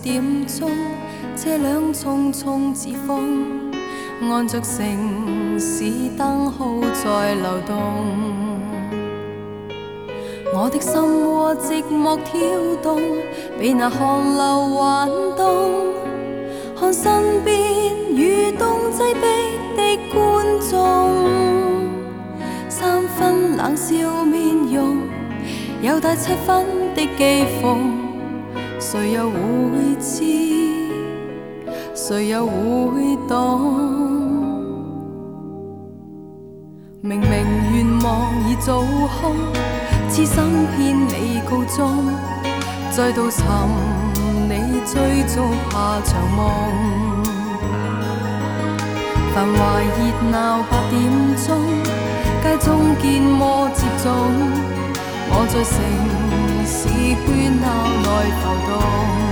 點鐘，車輛匆匆似風，按着城市燈號在流動。我的心窩寂寞跳動，被那寒流撼動，看身邊如凍擠迫的觀眾，三分冷笑面容，有帶7分的譏諷，誰又會知，誰又會懂？明明願望已做空，痴心偏未告終，再度尋你追逐下場夢。繁華熱鬧8點鐘，街中見摩接踵，我在城市喧鬧內浮動，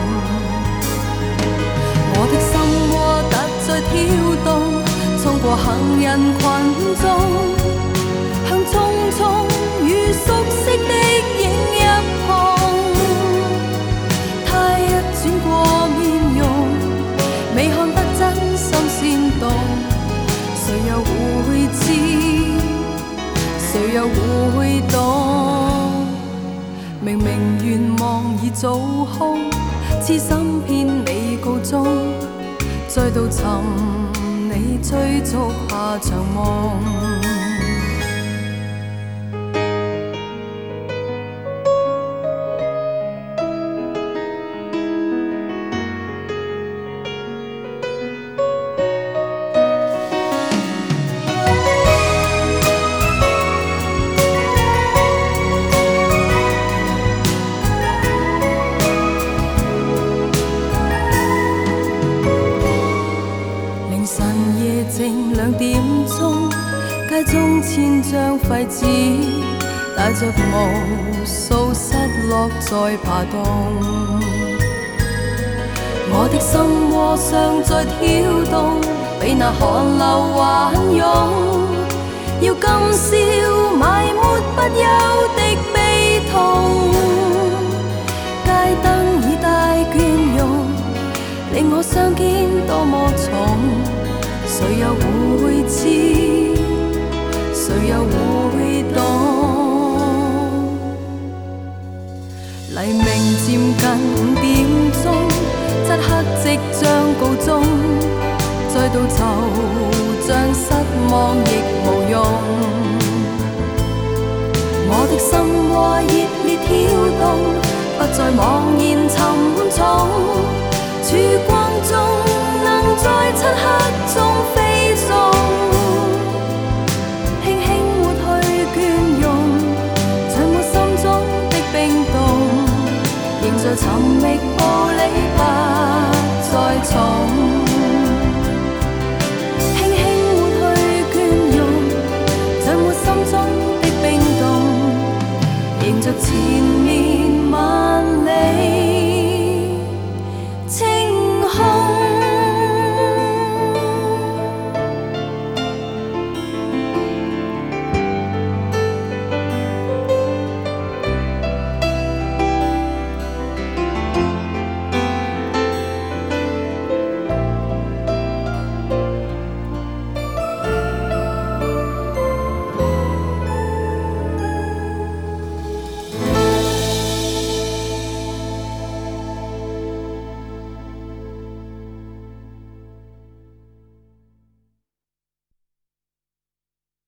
我的心窩突在跳動，衝過行人群中，向匆匆如熟悉的影一碰，他一轉過面容，未看得真心煽動，誰又會知，誰又會懂？明明願望已做空，痴心偏未告終，再度尋你追逐下場夢。2點鐘，街中千張廢紙，帶着無數失落在爬動。我的心窩尚在跳動，被那寒流洶湧，要今宵埋沒不休的悲痛。街燈已帶倦容，令我雙肩多麼重。誰又會知，誰又會懂？黎明漸近5點鐘，漆黑即將告終，再度惆悵失望亦無用。我的心窩熱烈跳動，不再茫然沉重，曙光中能在漆黑中飛送，輕輕抹去倦容，像我心中的冰凍，仍在尋覓步履不再重，輕輕抹去倦容，像我心中的冰凍，迎着前面萬里清